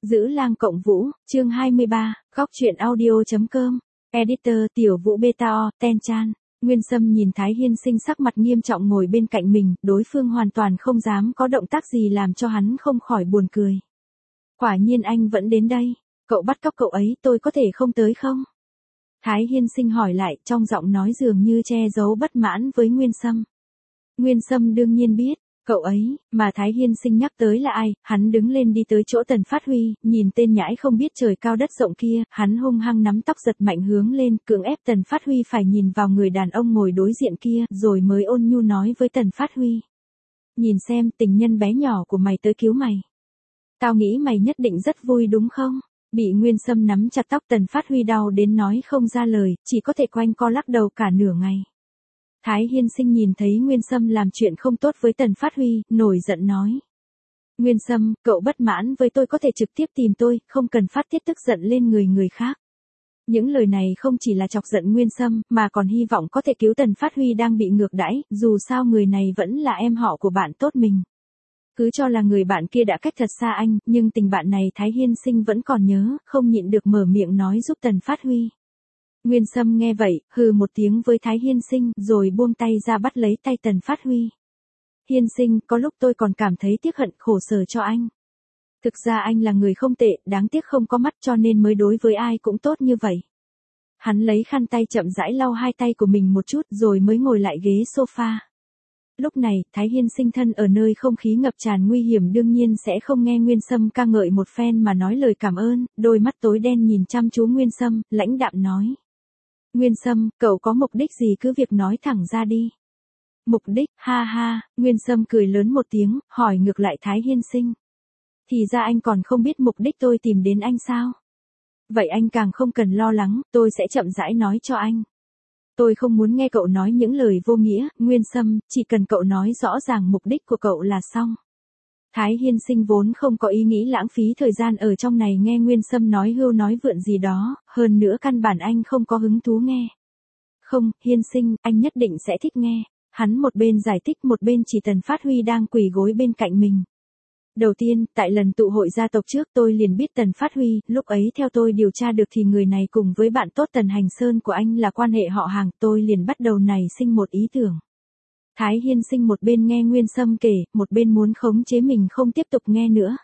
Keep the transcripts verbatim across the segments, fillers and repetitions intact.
Giữ lang cộng vũ, chương hai mươi ba, góc truyện audio.com, editor tiểu vũ beta o, ten chan. Nguyên Sâm nhìn Thái Hiên Sinh sắc mặt nghiêm trọng ngồi bên cạnh mình, đối phương hoàn toàn không dám có động tác gì làm cho hắn không khỏi buồn cười. Quả nhiên anh vẫn đến đây, cậu bắt cóc cậu ấy tôi có thể không tới không? Thái Hiên Sinh hỏi lại trong giọng nói dường như che giấu bất mãn với Nguyên Sâm. Nguyên Sâm đương nhiên biết. Cậu ấy, mà Thái Hiên Sinh nhắc tới là ai, hắn đứng lên đi tới chỗ Tần Phát Huy, nhìn tên nhãi không biết trời cao đất rộng kia, hắn hung hăng nắm tóc giật mạnh hướng lên, cưỡng ép Tần Phát Huy phải nhìn vào người đàn ông ngồi đối diện kia, rồi mới ôn nhu nói với Tần Phát Huy. Nhìn xem, tình nhân bé nhỏ của mày tới cứu mày. Tao nghĩ mày nhất định rất vui đúng không? Bị Nguyên Sâm nắm chặt tóc Tần Phát Huy đau đến nói không ra lời, chỉ có thể quanh co lắc đầu cả nửa ngày. Thái Hiên Sinh nhìn thấy Nguyên Sâm làm chuyện không tốt với Tần Phát Huy, nổi giận nói. Nguyên Sâm, cậu bất mãn với tôi có thể trực tiếp tìm tôi, không cần phát tiết tức giận lên người người khác. Những lời này không chỉ là chọc giận Nguyên Sâm, mà còn hy vọng có thể cứu Tần Phát Huy đang bị ngược đãi, dù sao người này vẫn là em họ của bạn tốt mình. Cứ cho là người bạn kia đã cách thật xa anh, nhưng tình bạn này Thái Hiên Sinh vẫn còn nhớ, không nhịn được mở miệng nói giúp Tần Phát Huy. Nguyên Sâm nghe vậy, hừ một tiếng với Thái Hiên Sinh, rồi buông tay ra bắt lấy tay Tần Phát Huy. Hiên Sinh, có lúc tôi còn cảm thấy tiếc hận khổ sở cho anh. Thực ra anh là người không tệ, đáng tiếc không có mắt cho nên mới đối với ai cũng tốt như vậy. Hắn lấy khăn tay chậm rãi lau hai tay của mình một chút rồi mới ngồi lại ghế sofa. Lúc này, Thái Hiên Sinh thân ở nơi không khí ngập tràn nguy hiểm đương nhiên sẽ không nghe Nguyên Sâm ca ngợi một phen mà nói lời cảm ơn, đôi mắt tối đen nhìn chăm chú Nguyên Sâm, lãnh đạm nói. Nguyên Sâm, cậu có mục đích gì cứ việc nói thẳng ra đi. Mục đích, ha ha, Nguyên Sâm cười lớn một tiếng, hỏi ngược lại Thái Hiên Sinh. Thì ra anh còn không biết mục đích tôi tìm đến anh sao? Vậy anh càng không cần lo lắng, tôi sẽ chậm rãi nói cho anh. Tôi không muốn nghe cậu nói những lời vô nghĩa, Nguyên Sâm, chỉ cần cậu nói rõ ràng mục đích của cậu là xong. Thái Hiên Sinh vốn không có ý nghĩ lãng phí thời gian ở trong này nghe Nguyên Sâm nói hưu nói vượn gì đó, hơn nữa căn bản anh không có hứng thú nghe. Không, Hiên Sinh, anh nhất định sẽ thích nghe. Hắn một bên giải thích một bên chỉ Tần Phát Huy đang quỳ gối bên cạnh mình. Đầu tiên, tại lần tụ hội gia tộc trước tôi liền biết Tần Phát Huy, lúc ấy theo tôi điều tra được thì người này cùng với bạn tốt Tần Hành Sơn của anh là quan hệ họ hàng, tôi liền bắt đầu nảy sinh một ý tưởng. Thái Hiên Sinh một bên nghe Nguyên Sâm kể, một bên muốn khống chế mình không tiếp tục nghe nữa.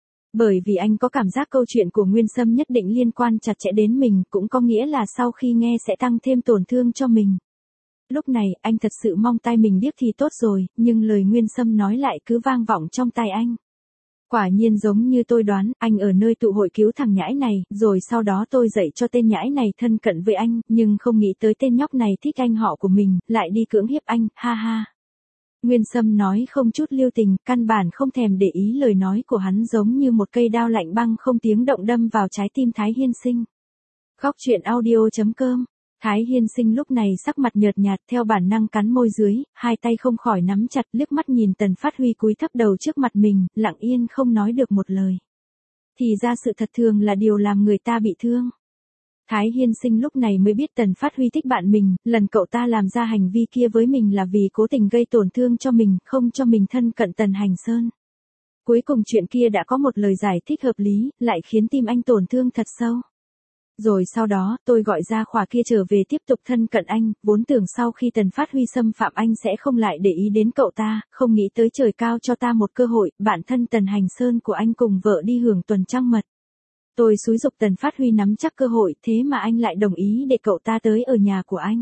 Bởi vì anh có cảm giác câu chuyện của Nguyên Sâm nhất định liên quan chặt chẽ đến mình, cũng có nghĩa là sau khi nghe sẽ tăng thêm tổn thương cho mình. Lúc này, anh thật sự mong tai mình điếc thì tốt rồi, nhưng lời Nguyên Sâm nói lại cứ vang vọng trong tai anh. Quả nhiên giống như tôi đoán, anh ở nơi tụ hội cứu thằng nhãi này, rồi sau đó tôi dạy cho tên nhãi này thân cận với anh, nhưng không nghĩ tới tên nhóc này thích anh họ của mình, lại đi cưỡng hiếp anh, ha ha. Nguyên Sâm nói không chút lưu tình, căn bản không thèm để ý lời nói của hắn giống như một cây đao lạnh băng không tiếng động đâm vào trái tim Thái Hiên Sinh. Góc truyện audio.com. Thái Hiên Sinh lúc này sắc mặt nhợt nhạt theo bản năng cắn môi dưới, hai tay không khỏi nắm chặt liếc mắt nhìn Tần Phát Huy cúi thấp đầu trước mặt mình, lặng yên không nói được một lời. Thì ra sự thật thường là điều làm người ta bị thương. Thái Hiên Sinh lúc này mới biết Tần Phát Huy thích bạn mình, lần cậu ta làm ra hành vi kia với mình là vì cố tình gây tổn thương cho mình, không cho mình thân cận Tần Hành Sơn. Cuối cùng chuyện kia đã có một lời giải thích hợp lý, lại khiến tim anh tổn thương thật sâu. Rồi sau đó, tôi gọi ra khỏa kia trở về tiếp tục thân cận anh, vốn tưởng sau khi Tần Phát Huy xâm phạm anh sẽ không lại để ý đến cậu ta, không nghĩ tới trời cao cho ta một cơ hội, bản thân Tần Hành Sơn của anh cùng vợ đi hưởng tuần trăng mật. Tôi xúi giục Tần Phát Huy nắm chắc cơ hội, thế mà anh lại đồng ý để cậu ta tới ở nhà của anh.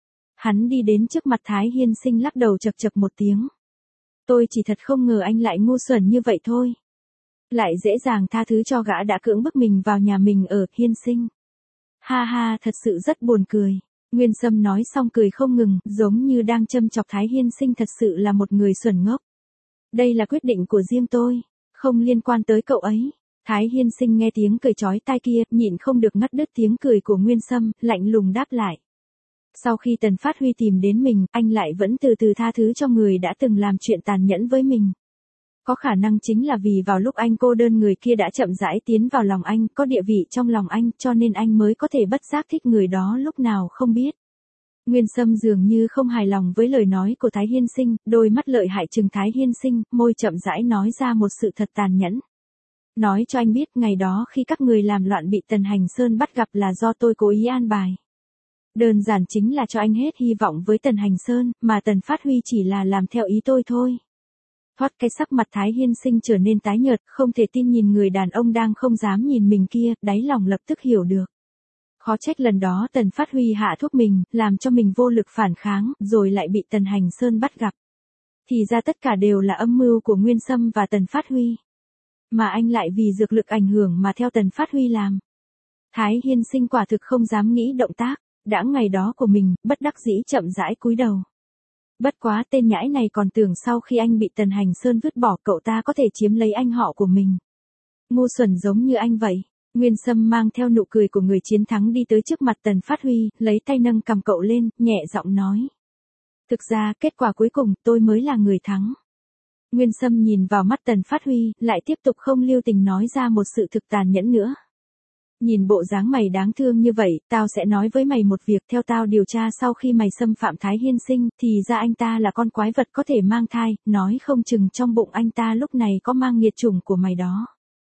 Hắn đi đến trước mặt Thái Hiên Sinh lắc đầu chật chật một tiếng. Tôi chỉ thật không ngờ anh lại ngu xuẩn như vậy thôi. Lại dễ dàng tha thứ cho gã đã cưỡng bức mình vào nhà mình ở, Hiên Sinh. Ha ha, thật sự rất buồn cười. Nguyên Sâm nói xong cười không ngừng, giống như đang châm chọc Thái Hiên Sinh thật sự là một người xuẩn ngốc. Đây là quyết định của riêng tôi, không liên quan tới cậu ấy. Thái Hiên Sinh nghe tiếng cười chói tai kia, nhịn không được ngắt đứt tiếng cười của Nguyên Sâm, lạnh lùng đáp lại. Sau khi Tần Phát Huy tìm đến mình, anh lại vẫn từ từ tha thứ cho người đã từng làm chuyện tàn nhẫn với mình. Có khả năng chính là vì vào lúc anh cô đơn người kia đã chậm rãi tiến vào lòng anh, có địa vị trong lòng anh, cho nên anh mới có thể bất giác thích người đó lúc nào không biết. Nguyên Sâm dường như không hài lòng với lời nói của Thái Hiên Sinh, đôi mắt lợi hại trừng Thái Hiên Sinh, môi chậm rãi nói ra một sự thật tàn nhẫn. Nói cho anh biết ngày đó khi các người làm loạn bị Tần Hành Sơn bắt gặp là do tôi cố ý an bài. Đơn giản chính là cho anh hết hy vọng với Tần Hành Sơn, mà Tần Phát Huy chỉ là làm theo ý tôi thôi. Thoát cái sắc mặt Thái Hiên Sinh trở nên tái nhợt, không thể tin nhìn người đàn ông đang không dám nhìn mình kia, đáy lòng lập tức hiểu được. Khó trách lần đó Tần Phát Huy hạ thuốc mình, làm cho mình vô lực phản kháng, rồi lại bị Tần Hành Sơn bắt gặp. Thì ra tất cả đều là âm mưu của Nguyên Sâm và Tần Phát Huy. Mà anh lại vì dược lực ảnh hưởng mà theo Tần Phát Huy làm. Thái Hiên Sinh quả thực không dám nghĩ động tác, đã ngày đó của mình, bất đắc dĩ chậm rãi cúi đầu. Bất quá tên nhãi này còn tưởng sau khi anh bị Tần Hành Sơn vứt bỏ cậu ta có thể chiếm lấy anh họ của mình. Ngu xuẩn giống như anh vậy. Nguyên Sâm mang theo nụ cười của người chiến thắng đi tới trước mặt Tần Phát Huy, lấy tay nâng cầm cậu lên, nhẹ giọng nói. Thực ra kết quả cuối cùng tôi mới là người thắng. Nguyên Sâm nhìn vào mắt Tần Phát Huy, lại tiếp tục không lưu tình nói ra một sự thực tàn nhẫn nữa. Nhìn bộ dáng mày đáng thương như vậy, tao sẽ nói với mày một việc. Theo tao điều tra sau khi mày xâm phạm Thái Hiên Sinh, thì ra anh ta là con quái vật có thể mang thai, nói không chừng trong bụng anh ta lúc này có mang nghiệt chủng của mày đó.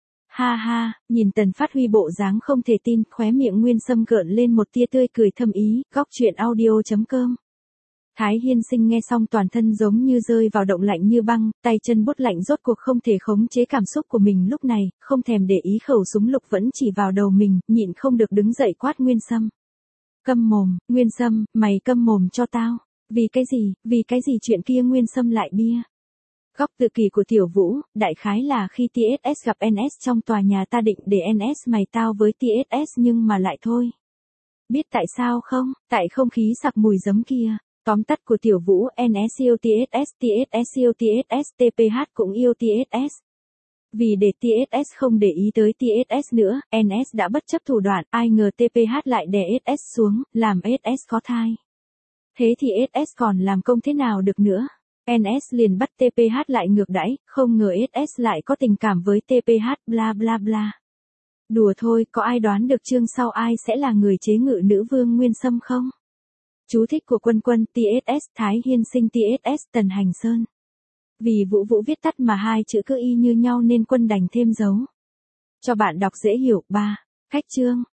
Ha ha, nhìn Tần Phát Huy bộ dáng không thể tin, khóe miệng Nguyên Sâm gợn lên một tia tươi cười thâm ý. Góc truyện audio chấm com. Thái Hiên Sinh nghe xong toàn thân giống như rơi vào động lạnh như băng, tay chân bút lạnh rốt cuộc không thể khống chế cảm xúc của mình lúc này, không thèm để ý khẩu súng lục vẫn chỉ vào đầu mình, nhịn không được đứng dậy quát Nguyên Sâm. Câm mồm, Nguyên Sâm, mày câm mồm cho tao. Vì cái gì, vì cái gì chuyện kia Nguyên Sâm lại bia. Góc tự kỷ của Tiểu Vũ, đại khái là khi tê ét ét gặp en ét trong tòa nhà ta định để en ét mày tao với tê ét ét nhưng mà lại thôi. Biết tại sao không? Tại không khí sặc mùi giấm kia. Tóm tắt của Tiểu Vũ, en ét yêu tê ét ét, tê ét ét yêu tê ét ét, tê pê hát cũng yêu tê ét ét. Vì để tê ét ét không để ý tới tê ét ét nữa, en ét đã bất chấp thủ đoạn, ai ngờ tê pê hát lại đè ét ét xuống, làm ét ét có thai. Thế thì ét ét còn làm công thế nào được nữa? en ét liền bắt tê pê hát lại ngược đãi, không ngờ ét ét lại có tình cảm với tê pê hát, bla bla bla. Đùa thôi, có ai đoán được chương sau ai sẽ là người chế ngự nữ vương Nguyên Sâm không? Chú thích của Quân Quân, tê ét ét, Thái Hiên Sinh tê ét ét, Tần Hành Sơn. Vì Vũ Vũ viết tắt mà hai chữ cứ y như nhau nên Quân đành thêm dấu. Cho bạn đọc dễ hiểu. ba. Khách chương.